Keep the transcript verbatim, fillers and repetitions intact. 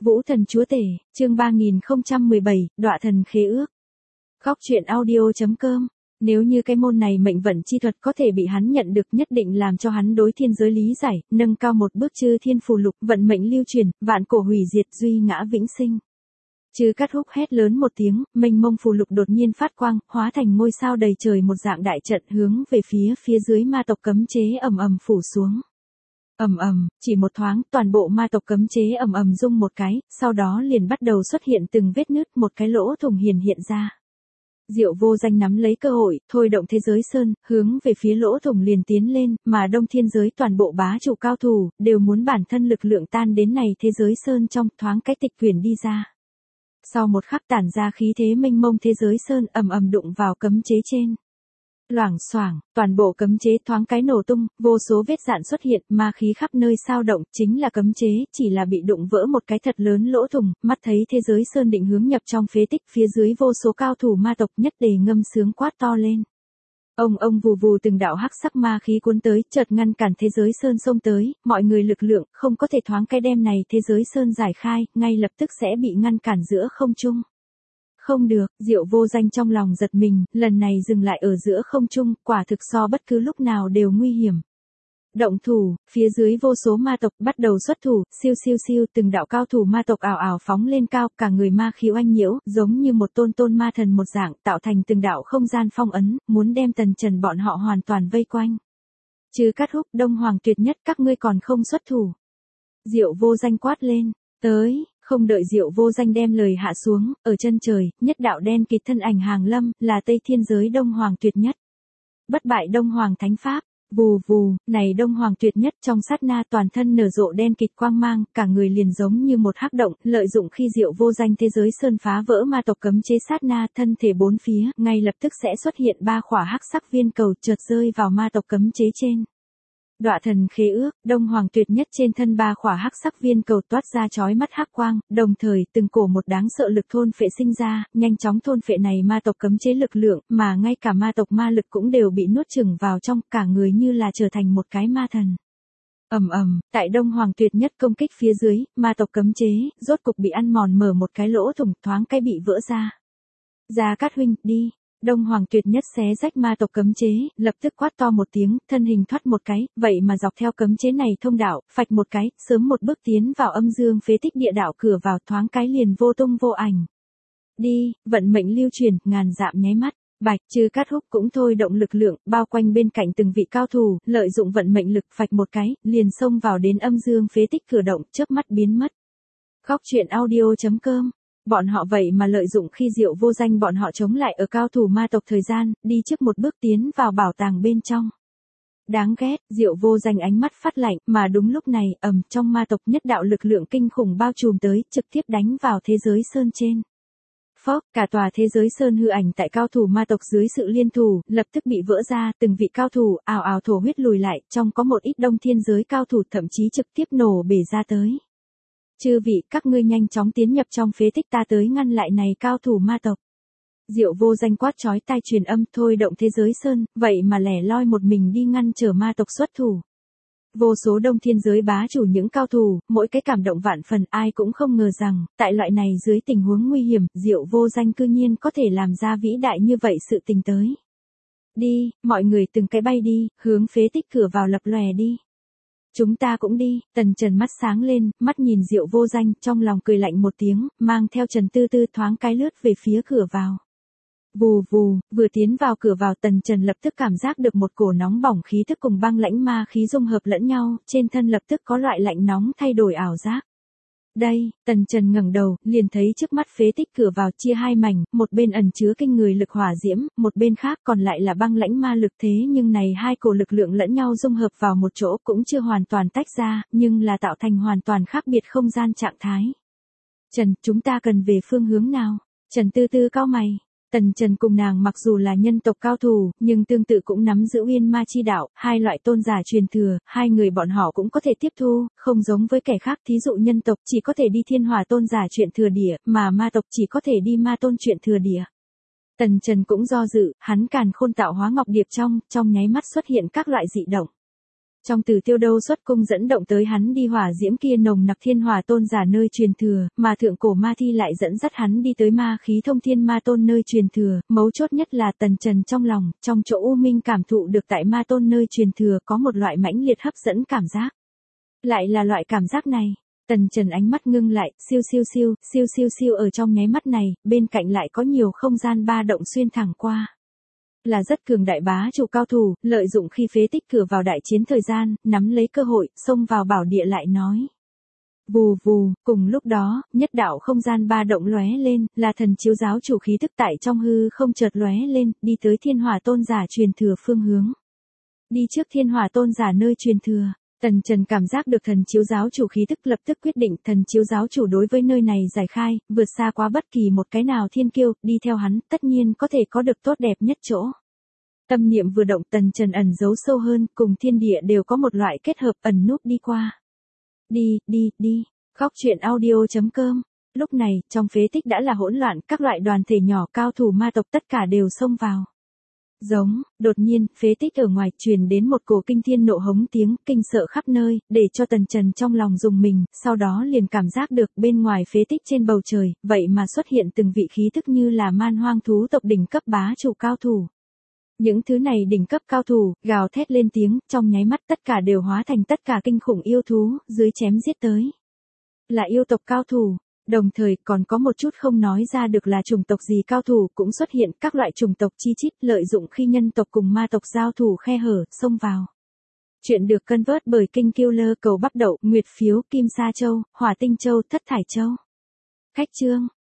Vũ Thần Chúa Tể, chương ba nghìn không trăm mười bảy, Đọa Thần Khế Ước. Góc truyện audio chấm com. Nếu như cái môn này mệnh vận chi thuật có thể bị hắn nhận được, nhất định làm cho hắn đối thiên giới lý giải, nâng cao một bước chư thiên phù lục, vận mệnh lưu truyền, vạn cổ hủy diệt, duy ngã vĩnh sinh. Chư Cát Húc hét lớn một tiếng, mênh mông phù lục đột nhiên phát quang, hóa thành ngôi sao đầy trời một dạng đại trận, hướng về phía phía dưới ma tộc cấm chế ầm ầm phủ xuống. Ầm ầm, chỉ một thoáng, toàn bộ ma tộc cấm chế ầm ầm rung một cái, sau đó liền bắt đầu xuất hiện từng vết nứt, một cái lỗ thủng hiển hiện ra. Diệu Vô Danh nắm lấy cơ hội, thôi động thế giới sơn, hướng về phía lỗ thủng liền tiến lên, mà Đông Thiên giới toàn bộ bá chủ cao thủ, đều muốn bản thân lực lượng tan đến này thế giới sơn trong, thoáng cái tịch quyển đi ra. Sau một khắc tản ra khí thế mênh mông thế giới sơn ầm ầm đụng vào cấm chế trên. Loảng xoảng, toàn bộ cấm chế thoáng cái nổ tung, vô số vết rạn xuất hiện, ma khí khắp nơi sao động, chính là cấm chế, chỉ là bị đụng vỡ một cái thật lớn lỗ thủng, mắt thấy thế giới sơn định hướng nhập trong phế tích, phía dưới vô số cao thủ ma tộc nhất đề ngâm sướng quát to lên. Ông ông vù vù từng đạo hắc sắc ma khí cuốn tới, chợt ngăn cản thế giới sơn xông tới, mọi người lực lượng không có thể thoáng cái đem này thế giới sơn giải khai, ngay lập tức sẽ bị ngăn cản giữa không trung. Không được, Diệu Vô Danh trong lòng giật mình, lần này dừng lại ở giữa không trung, quả thực so bất cứ lúc nào đều nguy hiểm. Động thủ, phía dưới vô số ma tộc bắt đầu xuất thủ, siêu siêu siêu, từng đạo cao thủ ma tộc ảo ảo phóng lên cao, cả người ma khí oanh nhiễu, giống như một tôn tôn ma thần một dạng, tạo thành từng đạo không gian phong ấn, muốn đem Tần Trần bọn họ hoàn toàn vây quanh. Chư Cát Húc, Đông Hoàng Tuyệt Nhất, các ngươi còn không xuất thủ. Diệu Vô Danh quát lên, tới. Không đợi Diệu Vô Danh đem lời hạ xuống, ở chân trời, nhất đạo đen kịt thân ảnh hàng lâm, là Tây Thiên giới Đông Hoàng Tuyệt Nhất. Bất bại Đông Hoàng Thánh Pháp, vù vù, này Đông Hoàng Tuyệt Nhất trong sát na toàn thân nở rộ đen kịt quang mang, cả người liền giống như một hắc động, lợi dụng khi Diệu Vô Danh thế giới sơn phá vỡ ma tộc cấm chế sát na, thân thể bốn phía, ngay lập tức sẽ xuất hiện ba khỏa hắc sắc viên cầu chợt rơi vào ma tộc cấm chế trên. Đọa Thần Khế Ước, Đông Hoàng Tuyệt Nhất trên thân ba khỏa hắc sắc viên cầu toát ra chói mắt hắc quang, đồng thời từng cổ một đáng sợ lực thôn phệ sinh ra, nhanh chóng thôn phệ này ma tộc cấm chế lực lượng, mà ngay cả ma tộc ma lực cũng đều bị nuốt chửng vào trong, cả người như là trở thành một cái ma thần. Ầm ầm, tại Đông Hoàng Tuyệt Nhất công kích phía dưới, ma tộc cấm chế rốt cục bị ăn mòn, mở một cái lỗ thủng, thoáng cái bị vỡ ra. Gia Cát huynh, đi. Đông Hoàng Tuyệt Nhất xé rách ma tộc cấm chế, lập tức quát to một tiếng, thân hình thoát một cái, vậy mà dọc theo cấm chế này thông đạo, phạch một cái, sớm một bước tiến vào âm dương phế tích địa đạo cửa vào, thoáng cái liền vô tung vô ảnh. Đi, vận mệnh lưu truyền, ngàn dặm nháy mắt, bạch, Chư Cát Húc cũng thôi động lực lượng, bao quanh bên cạnh từng vị cao thủ, lợi dụng vận mệnh lực phạch một cái, liền xông vào đến âm dương phế tích cửa động, chớp mắt biến mất. Góc truyện audio chấm com. Bọn họ vậy mà lợi dụng khi Diệu Vô Danh bọn họ chống lại ở cao thủ ma tộc thời gian, đi trước một bước tiến vào bảo tàng bên trong. Đáng ghét, Diệu Vô Danh ánh mắt phát lạnh, mà đúng lúc này, ầm, trong ma tộc nhất đạo lực lượng kinh khủng bao trùm tới, trực tiếp đánh vào thế giới sơn trên. Phốc, cả tòa thế giới sơn hư ảnh tại cao thủ ma tộc dưới sự liên thủ, lập tức bị vỡ ra, từng vị cao thủ ào ào thổ huyết lùi lại, trong có một ít Đông Thiên giới cao thủ thậm chí trực tiếp nổ bể ra tới. Chư vị, các ngươi nhanh chóng tiến nhập trong phế tích, ta tới ngăn lại này cao thủ ma tộc. Diệu Vô Danh quát chói tai truyền âm, thôi động thế giới sơn, vậy mà lẻ loi một mình đi ngăn trở ma tộc xuất thủ. Vô số Đông Thiên giới bá chủ những cao thủ, mỗi cái cảm động vạn phần, ai cũng không ngờ rằng, tại loại này dưới tình huống nguy hiểm, Diệu Vô Danh cư nhiên có thể làm ra vĩ đại như vậy sự tình tới. Đi, mọi người từng cái bay đi, hướng phế tích cửa vào lập lòe đi. Chúng ta cũng đi, Tần Trần mắt sáng lên, mắt nhìn Diệu Vô Danh, trong lòng cười lạnh một tiếng, mang theo Trần Tư Tư thoáng cái lướt về phía cửa vào. Vù vù, vừa tiến vào cửa vào, Tần Trần lập tức cảm giác được một cổ nóng bỏng khí thức cùng băng lãnh ma khí dung hợp lẫn nhau, trên thân lập tức có loại lạnh nóng thay đổi ảo giác. Đây, Tần Trần ngẩng đầu, liền thấy trước mắt phế tích cửa vào chia hai mảnh, một bên ẩn chứa kinh người lực hỏa diễm, một bên khác còn lại là băng lãnh ma lực, thế nhưng này hai cổ lực lượng lẫn nhau dung hợp vào một chỗ cũng chưa hoàn toàn tách ra, nhưng là tạo thành hoàn toàn khác biệt không gian trạng thái. Trần, chúng ta cần về phương hướng nào? Trần Tư Tư cau mày. Tần Trần cùng nàng mặc dù là nhân tộc cao thủ, nhưng tương tự cũng nắm giữ Uyên Ma chi đạo, hai loại tôn giả truyền thừa, hai người bọn họ cũng có thể tiếp thu, không giống với kẻ khác, thí dụ nhân tộc chỉ có thể đi Thiên Hỏa tôn giả truyền thừa địa, mà ma tộc chỉ có thể đi Ma tôn truyền thừa địa. Tần Trần cũng do dự, hắn càn khôn tạo hóa ngọc điệp trong, trong nháy mắt xuất hiện các loại dị động. Trong Tử Tiêu Đâu xuất cung dẫn động tới hắn đi hỏa diễm kia nồng nặc thiên hỏa tôn giả nơi truyền thừa, mà thượng cổ ma thi lại dẫn dắt hắn đi tới ma khí thông thiên ma tôn nơi truyền thừa, mấu chốt nhất là Tần Trần trong lòng, trong chỗ u minh cảm thụ được tại ma tôn nơi truyền thừa có một loại mãnh liệt hấp dẫn cảm giác. Lại là loại cảm giác này, Tần Trần ánh mắt ngưng lại, siêu siêu siêu, siêu siêu siêu ở trong nháy mắt này, bên cạnh lại có nhiều không gian ba động xuyên thẳng qua. Là rất cường đại bá chủ cao thủ, lợi dụng khi phế tích cửa vào đại chiến thời gian, nắm lấy cơ hội, xông vào bảo địa lại nói. Vù vù, cùng lúc đó, nhất đạo không gian ba động lóe lên, là thần chiếu giáo chủ khí tức tại trong hư không chợt lóe lên, đi tới thiên hỏa tôn giả truyền thừa phương hướng. Đi trước thiên hỏa tôn giả nơi truyền thừa. Tần Trần cảm giác được thần chiếu giáo chủ khí tức lập tức quyết định thần chiếu giáo chủ đối với nơi này giải khai, vượt xa quá bất kỳ một cái nào thiên kiêu, đi theo hắn, tất nhiên có thể có được tốt đẹp nhất chỗ. Tâm niệm vừa động Tần Trần ẩn giấu sâu hơn, cùng thiên địa đều có một loại kết hợp ẩn núp đi qua. Đi, đi, đi, khóc chuyện audio chấm com. Lúc này, trong phế tích đã là hỗn loạn, các loại đoàn thể nhỏ cao thủ ma tộc tất cả đều xông vào. Giống, đột nhiên, phế tích ở ngoài truyền đến một cổ kinh thiên nộ hống tiếng, kinh sợ khắp nơi, để cho Tần Trần trong lòng rùng mình, sau đó liền cảm giác được bên ngoài phế tích trên bầu trời, vậy mà xuất hiện từng vị khí tức như là man hoang thú tộc đỉnh cấp bá chủ cao thủ. Những thứ này đỉnh cấp cao thủ, gào thét lên tiếng, trong nháy mắt tất cả đều hóa thành tất cả kinh khủng yêu thú, dưới chém giết tới. Là yêu tộc cao thủ. Đồng thời còn có một chút không nói ra được là chủng tộc gì cao thủ cũng xuất hiện các loại chủng tộc chi chít lợi dụng khi nhân tộc cùng ma tộc giao thủ khe hở, xông vào. Chuyện được cân vớt bởi Kinh Killer cầu bắp đậu, Nguyệt Phiếu, Kim Sa Châu, Hỏa Tinh Châu, Thất Thải Châu. Khách chương.